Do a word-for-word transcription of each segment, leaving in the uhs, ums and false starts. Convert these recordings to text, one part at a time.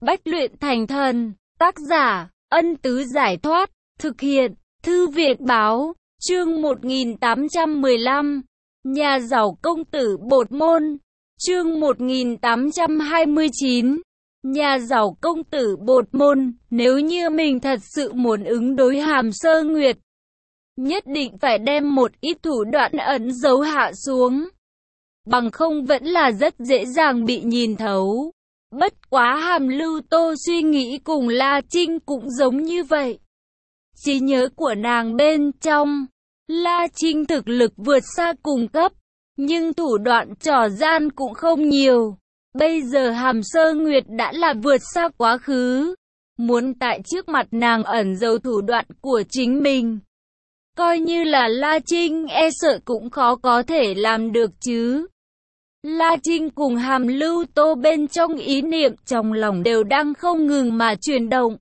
Bách luyện thành thần. Tác giả, Ân Tứ Giải Thoát. Thực hiện, Thư Viện Báo. Chương một nghìn tám trăm mười lăm. Nhà giàu công tử bột môn. Chương một nghìn tám trăm hai mươi chín. Nhà giàu công tử bột môn. Nếu như mình thật sự muốn ứng đối Hàm Sơ Nguyệt, nhất định phải đem một ít thủ đoạn ẩn giấu hạ xuống, bằng không vẫn là rất dễ dàng bị nhìn thấu. Bất quá Hàm Lưu Tô suy nghĩ cùng La Trinh cũng giống như vậy. Trí nhớ của nàng bên trong, La Trinh thực lực vượt xa cùng cấp, nhưng thủ đoạn trò gian cũng không nhiều. Bây giờ Hàm Sơ Nguyệt đã là vượt xa quá khứ, muốn tại trước mặt nàng ẩn giấu thủ đoạn của chính mình, coi như là La Trinh e sợ cũng khó có thể làm được chứ. La Trinh cùng Hàm Lưu Tô bên trong ý niệm trong lòng đều đang không ngừng mà chuyển động.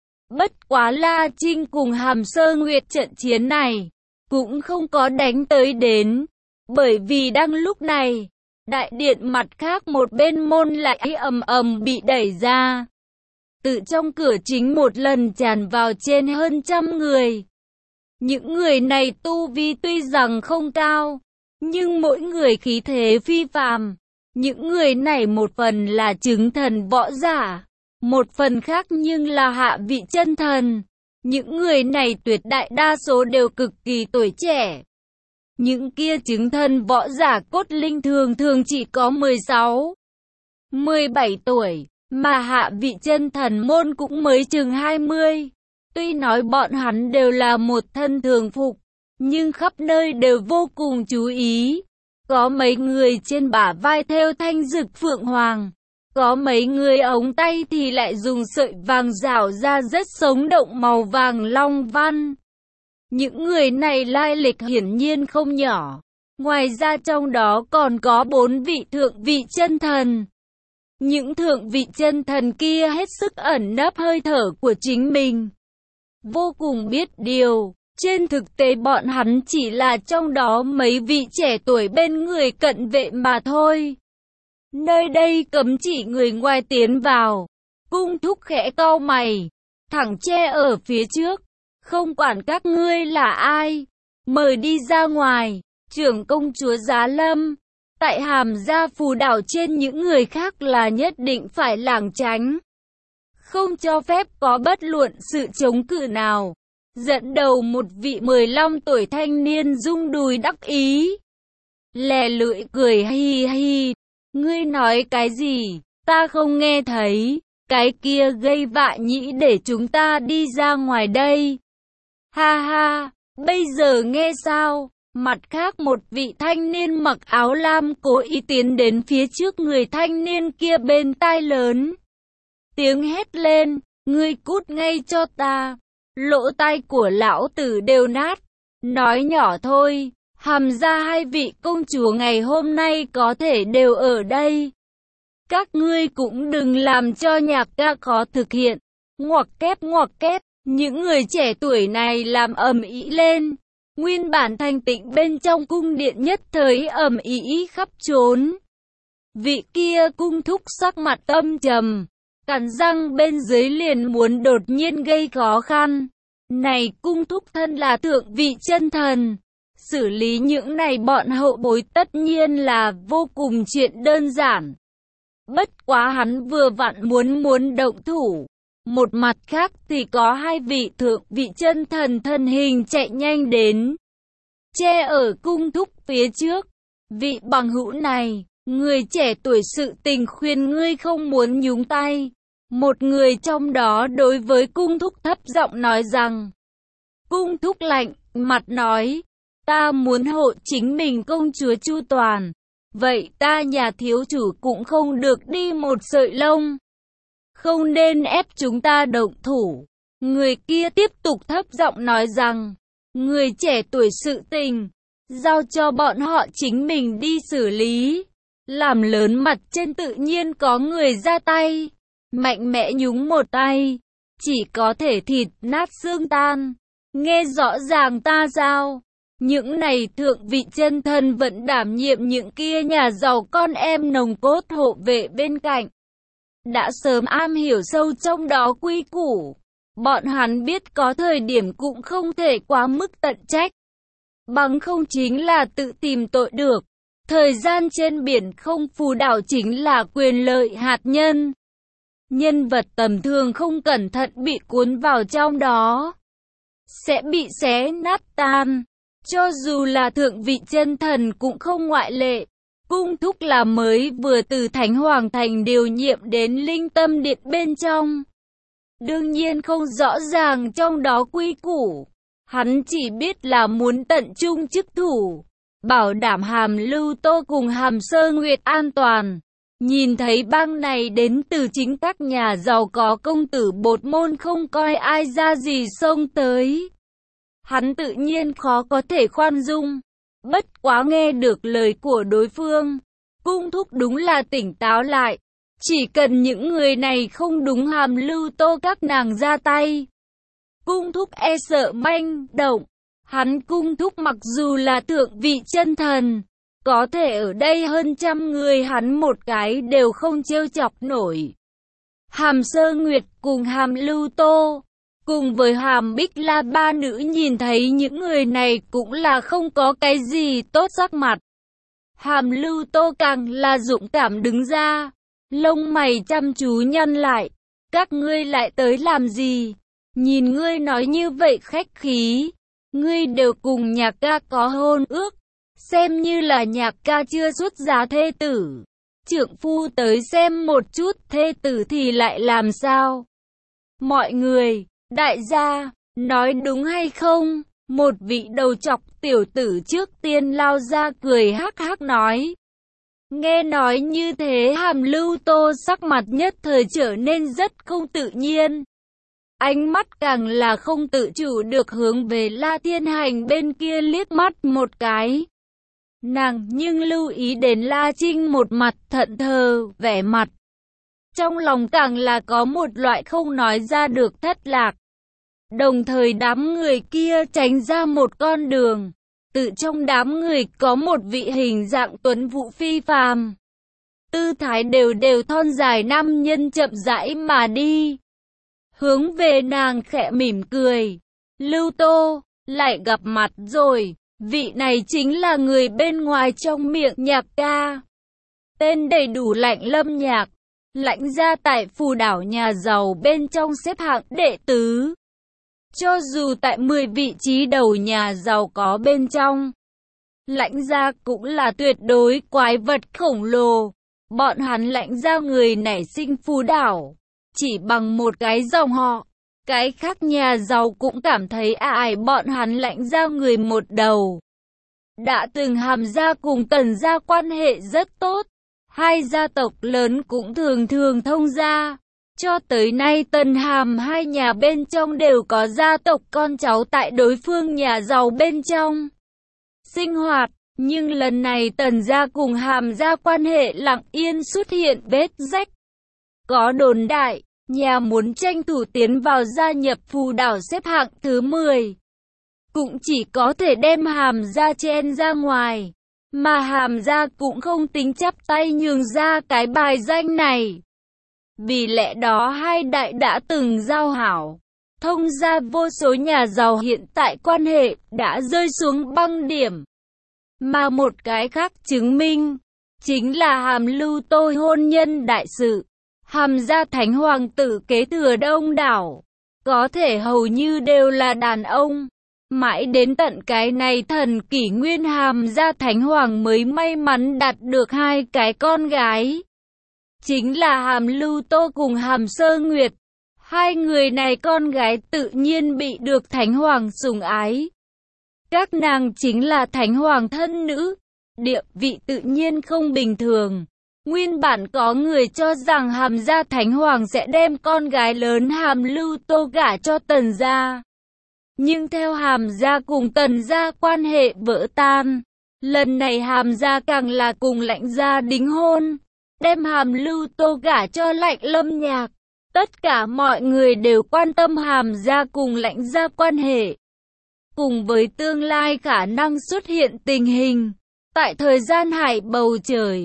Bất quá La Trinh cùng Hàm Sơ Nguyệt trận chiến này cũng không có đánh tới đến, bởi vì đang lúc này, đại điện mặt khác một bên môn lại ầm ầm bị đẩy ra. Từ trong cửa chính một lần tràn vào trên hơn trăm người. Những người này tu vi tuy rằng không cao, nhưng mỗi người khí thế phi phàm. Những người này một phần là chứng thần võ giả, một phần khác nhưng là hạ vị chân thần. Những người này tuyệt đại đa số đều cực kỳ tuổi trẻ. Những kia chứng thần võ giả cốt linh thường thường chỉ có mười sáu, mười bảy tuổi, mà hạ vị chân thần môn cũng mới chừng hai mươi. Tuy nói bọn hắn đều là một thân thường phục, nhưng khắp nơi đều vô cùng chú ý. Có mấy người trên bả vai thêu thanh dực phượng hoàng, có mấy người ống tay thì lại dùng sợi vàng rảo ra rất sống động màu vàng long văn. Những người này lai lịch hiển nhiên không nhỏ. Ngoài ra trong đó còn có bốn vị thượng vị chân thần. Những thượng vị chân thần kia hết sức ẩn nấp hơi thở của chính mình, vô cùng biết điều. Trên thực tế bọn hắn chỉ là trong đó mấy vị trẻ tuổi bên người cận vệ mà thôi. Nơi đây cấm chỉ người ngoài tiến vào. Cung thúc khẽ cau mày, thẳng che ở phía trước. Không quản các ngươi là ai, mời đi ra ngoài. Trưởng công chúa Giá Lâm, tại Hàm Gia phù đảo trên những người khác là nhất định phải lảng tránh, không cho phép có bất luận sự chống cự nào. Dẫn đầu một vị mười lăm tuổi thanh niên rung đùi đắc ý, lè lưỡi cười hi hi. Ngươi nói cái gì? Ta không nghe thấy. Cái kia gây vạ nhĩ để chúng ta đi ra ngoài đây. Ha ha, bây giờ nghe sao? Mặt khác một vị thanh niên mặc áo lam cố ý tiến đến phía trước người thanh niên kia bên tai lớn tiếng hét lên, ngươi cút ngay cho ta. Lỗ tai của lão tử đều nát. Nói nhỏ thôi, Hàm gia hai vị công chúa ngày hôm nay có thể đều ở đây. Các ngươi cũng đừng làm cho nhạc ca khó thực hiện. Ngoặc kép ngoặc kép, những người trẻ tuổi này làm ầm ĩ lên. Nguyên bản thanh tịnh bên trong cung điện nhất thời ầm ĩ khắp trốn. Vị kia cung thúc sắc mặt âm trầm, cắn răng bên dưới liền muốn đột nhiên gây khó khăn. Này cung thúc thân là thượng vị chân thần, xử lý những này bọn hậu bối tất nhiên là vô cùng chuyện đơn giản. Bất quá hắn vừa vặn muốn muốn động thủ. Một mặt khác thì có hai vị thượng vị chân thần thân hình chạy nhanh đến, che ở cung thúc phía trước. Vị bằng hữu này, người trẻ tuổi sự tình khuyên ngươi không muốn nhúng tay. Một người trong đó đối với cung thúc thấp giọng nói rằng. Cung thúc lạnh mặt nói, ta muốn hộ chính mình công chúa chu toàn, vậy ta nhà thiếu chủ cũng không được đi một sợi lông. Không nên ép chúng ta động thủ. Người kia tiếp tục thấp giọng nói rằng, người trẻ tuổi sự tình, giao cho bọn họ chính mình đi xử lý. Làm lớn mặt trên tự nhiên có người ra tay, mạnh mẽ nhúng một tay, chỉ có thể thịt nát xương tan. Nghe rõ ràng ta sao? Những này thượng vị chân thần vẫn đảm nhiệm những kia nhà giàu con em nồng cốt hộ vệ bên cạnh. đã sớm am hiểu sâu trong đó quy củ. Bọn hắn biết có thời điểm cũng không thể quá mức tận trách. Bằng không chính là tự tìm tội được. Thời gian trên biển không phù đảo chính là quyền lợi hạt nhân. Nhân vật tầm thường không cẩn thận bị cuốn vào trong đó, sẽ bị xé nát tan. Cho dù là thượng vị chân thần cũng không ngoại lệ. Cung Thúc là mới vừa từ Thánh Hoàng Thành điều nhiệm đến Linh Tâm Điện bên trong. Đương nhiên không rõ ràng trong đó quy củ. Hắn chỉ biết là muốn tận trung chức thủ, bảo đảm Hàm Lưu Tô cùng Hàm Sơ Nguyệt an toàn. Nhìn thấy bang này đến từ chính các nhà giàu có công tử bột môn không coi ai ra gì xông tới, hắn tự nhiên khó có thể khoan dung. Bất quá nghe được lời của đối phương, Cung Thúc đúng là tỉnh táo lại. Chỉ cần những người này không đúng Hàm Lưu Tô các nàng ra tay, Cung Thúc e sợ manh động. Hắn Cung Thúc mặc dù là thượng vị chân thần, có thể ở đây hơn trăm người hắn một cái đều không trêu chọc nổi. Hàm Sơ Nguyệt cùng Hàm Lưu Tô, cùng với Hàm Bích La ba nữ nhìn thấy những người này cũng là không có cái gì tốt sắc mặt. Hàm Lưu Tô càng là dũng cảm đứng ra, lông mày chăm chú nhăn lại. Các ngươi lại tới làm gì? Nhìn ngươi nói như vậy khách khí, ngươi đều cùng Nhạc ca có hôn ước, xem như là Nhạc ca chưa xuất giá thê tử. Trượng phu tới xem một chút thê tử thì lại làm sao? Mọi người, đại gia, nói đúng hay không? Một vị đầu trọc tiểu tử trước tiên lao ra cười hắc hắc nói. Nghe nói như thế Hàm Lưu Tô sắc mặt nhất thời trở nên rất không tự nhiên. Ánh mắt càng là không tự chủ được hướng về La Thiên Hành bên kia liếc mắt một cái. Nàng nhưng lưu ý đến La Trinh một mặt thẫn thờ, vẻ mặt trong lòng càng là có một loại không nói ra được thất lạc. Đồng thời đám người kia tránh ra một con đường. Tự trong đám người có một vị hình dạng tuấn vũ phi phàm, tư thái đều đều thon dài nam nhân chậm rãi mà đi. Hướng về nàng khẽ mỉm cười. Lưu Tô, lại gặp mặt rồi. Vị này chính là người bên ngoài trong miệng Nhạc ca. Tên đầy đủ Lạnh Lâm Nhạc. Lãnh gia tại phù đảo nhà giàu bên trong xếp hạng đệ tứ. Cho dù tại mười vị trí đầu nhà giàu có bên trong, Lãnh gia cũng là tuyệt đối quái vật khổng lồ. Bọn hắn Lãnh gia người nảy sinh phù đảo, chỉ bằng một cái dòng họ, cái khác nhà giàu cũng cảm thấy ải bọn hắn Lãnh gia người một đầu. Đã từng Hàm gia cùng Tần gia quan hệ rất tốt, hai gia tộc lớn cũng thường thường thông gia. Cho tới nay Tần Hàm hai nhà bên trong đều có gia tộc con cháu tại đối phương nhà giàu bên trong sinh hoạt. Nhưng lần này Tần gia cùng Hàm gia quan hệ lặng yên xuất hiện vết rách. Có đồn đại, nhà muốn tranh thủ tiến vào gia nhập phù đảo xếp hạng thứ mười. Cũng chỉ có thể đem Hàm gia chen ra ngoài. Mà Hàm gia cũng không tính chắp tay nhường ra cái bài danh này. Vì lẽ đó hai đại đã từng giao hảo, thông ra vô số nhà giàu hiện tại quan hệ đã rơi xuống băng điểm. Mà một cái khác chứng minh, chính là Hàm Lưu Tô hôn nhân đại sự. Hàm gia thánh hoàng tử kế thừa đông đảo, có thể hầu như đều là đàn ông. Mãi đến tận cái này thần kỷ nguyên Hàm gia thánh hoàng mới may mắn đạt được hai cái con gái. Chính là Hàm Lưu Tô cùng Hàm Sơ Nguyệt. Hai người này con gái tự nhiên bị được Thánh Hoàng sủng ái. Các nàng chính là Thánh Hoàng thân nữ, địa vị tự nhiên không bình thường. Nguyên bản có người cho rằng Hàm gia Thánh Hoàng sẽ đem con gái lớn Hàm Lưu Tô gả cho Tần gia. Nhưng theo Hàm gia cùng Tần gia quan hệ vỡ tan, lần này Hàm gia càng là cùng Lãnh gia đính hôn, đem Hàm Lưu Tô gả cho Lạnh Lâm Nhạc. Tất cả mọi người đều quan tâm Hàm gia cùng Lãnh gia quan hệ, cùng với tương lai khả năng xuất hiện tình hình. Tại thời gian hải bầu trời,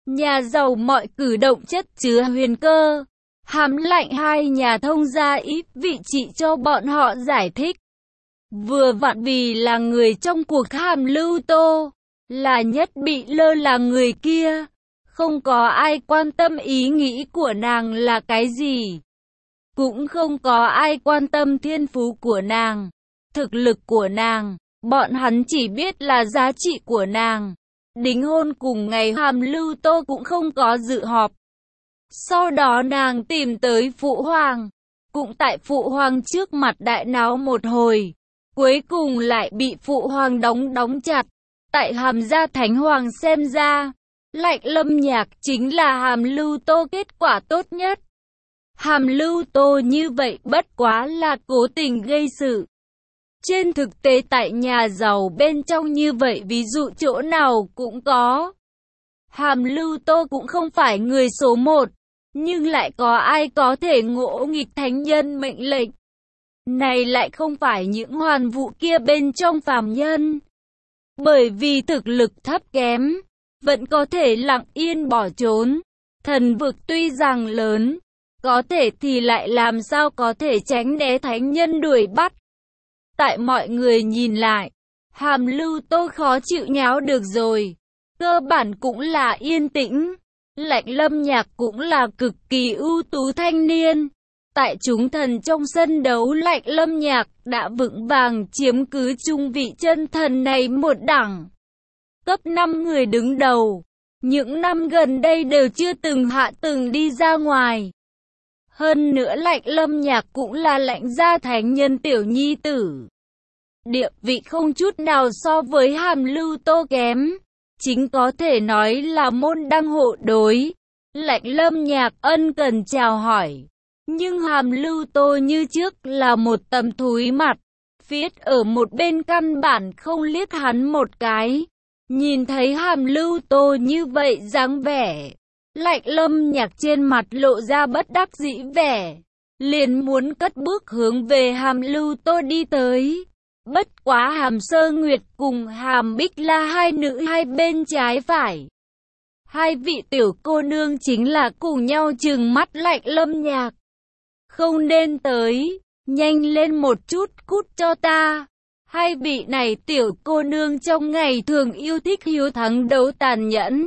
Nhà giàu mọi cử động chất chứa huyền cơ. Hàm lạnh hai nhà thông gia ít vị trị cho bọn họ giải thích. Vừa vặn vì là người trong cuộc Hàm Lưu Tô, là nhất bị lơ là người kia. Không có ai quan tâm ý nghĩ của nàng là cái gì. Cũng không có ai quan tâm thiên phú của nàng, thực lực của nàng. Bọn hắn chỉ biết là giá trị của nàng. Đính hôn cùng ngày Hàm Lưu Tô cũng không có dự họp. Sau đó nàng tìm tới Phụ Hoàng. Cũng tại Phụ Hoàng trước mặt đại náo một hồi. Cuối cùng lại bị Phụ Hoàng đóng đóng chặt. Tại Hàm gia Thánh Hoàng xem ra, Lạnh Lâm Nhạc chính là Hàm Lưu Tô kết quả tốt nhất. Hàm Lưu Tô như vậy bất quá là cố tình gây sự. Trên thực tế tại nhà giàu bên trong như vậy ví dụ chỗ nào cũng có. Hàm Lưu Tô cũng không phải người số một, nhưng lại có ai có thể ngỗ nghịch thánh nhân mệnh lệnh. Này lại không phải những hoàn vũ kia bên trong phàm nhân. Bởi vì thực lực thấp kém, vẫn có thể lặng yên bỏ trốn. Thần vực tuy rằng lớn, có thể thì lại làm sao có thể tránh né thánh nhân đuổi bắt. Tại mọi người nhìn lại, Hàm Lưu Tô khó chịu nháo được rồi. Cơ bản cũng là yên tĩnh. Lạnh Lâm Nhạc cũng là cực kỳ ưu tú thanh niên. Tại chúng thần trong sân đấu Lạnh Lâm Nhạc đã vững vàng chiếm cứ trung vị chân thần này một đẳng. Cấp năm người đứng đầu. Những năm gần đây đều chưa từng hạ từng đi ra ngoài. Hơn nữa Lạnh Lâm Nhạc cũng là Lạnh gia thánh nhân tiểu nhi tử. Địa vị không chút nào so với Hàm Lưu Tô kém. Chính có thể nói là môn đăng hộ đối. Lạnh Lâm Nhạc ân cần chào hỏi. Nhưng Hàm Lưu Tô như trước là một tấm thúi mặt. Viết ở một bên căn bản không liếc hắn một cái. Nhìn thấy Hàm Lưu Tô như vậy dáng vẻ, Lạnh Lâm Nhạc trên mặt lộ ra bất đắc dĩ vẻ. Liền muốn cất bước hướng về Hàm Lưu Tô đi tới. Bất quá Hàm Sơ Nguyệt cùng Hàm Bích La hai nữ hai bên trái phải. Hai vị tiểu cô nương chính là cùng nhau trừng mắt Lạnh Lâm Nhạc. Không nên tới, nhanh lên một chút cút cho ta. Hai vị này tiểu cô nương trong ngày thường yêu thích hiếu thắng đấu tàn nhẫn.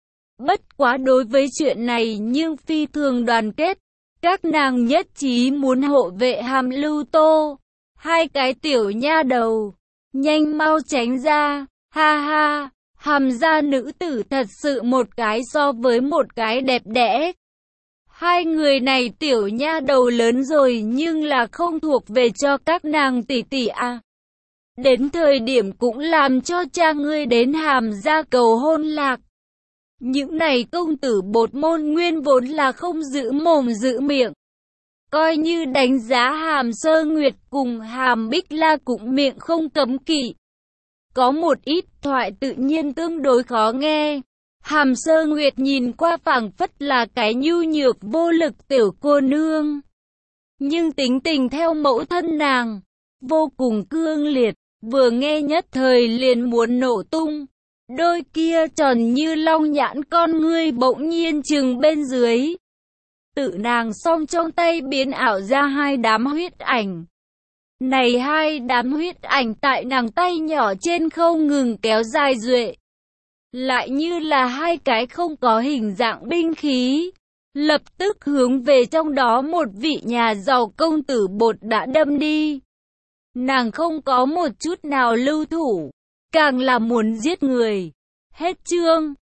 Bất quá đối với chuyện này nhưng phi thường đoàn kết. Các nàng nhất trí muốn hộ vệ Hàm Lưu Tô. Hai cái tiểu nha đầu, nhanh mau tránh ra, ha ha, Hàm gia nữ tử thật sự một cái so với một cái đẹp đẽ. Hai người này tiểu nha đầu lớn rồi nhưng là không thuộc về cho các nàng tỷ tỷ à. Đến thời điểm cũng làm cho cha ngươi đến Hàm gia cầu hôn lạc. Những này công tử bột môn nguyên vốn là không giữ mồm giữ miệng. Coi như đánh giá Hàm Sơ Nguyệt cùng Hàm Bích La cũng miệng không cấm kỵ. Có một ít thoại tự nhiên tương đối khó nghe. Hàm Sơ Nguyệt nhìn qua phảng phất là cái nhu nhược vô lực tiểu cô nương. Nhưng tính tình theo mẫu thân nàng, vô cùng cương liệt, vừa nghe nhất thời liền muốn nổ tung. Đôi kia tròn như long nhãn con ngươi bỗng nhiên trừng bên dưới. Tự nàng song trong tay biến ảo ra hai đám huyết ảnh. Này hai đám huyết ảnh tại nàng tay nhỏ trên không ngừng kéo dài duệ. Lại như là hai cái không có hình dạng binh khí. Lập tức hướng về trong đó một vị nhà giàu công tử bột đã đâm đi. Nàng không có một chút nào lưu thủ. Càng là muốn giết người. Hết chương.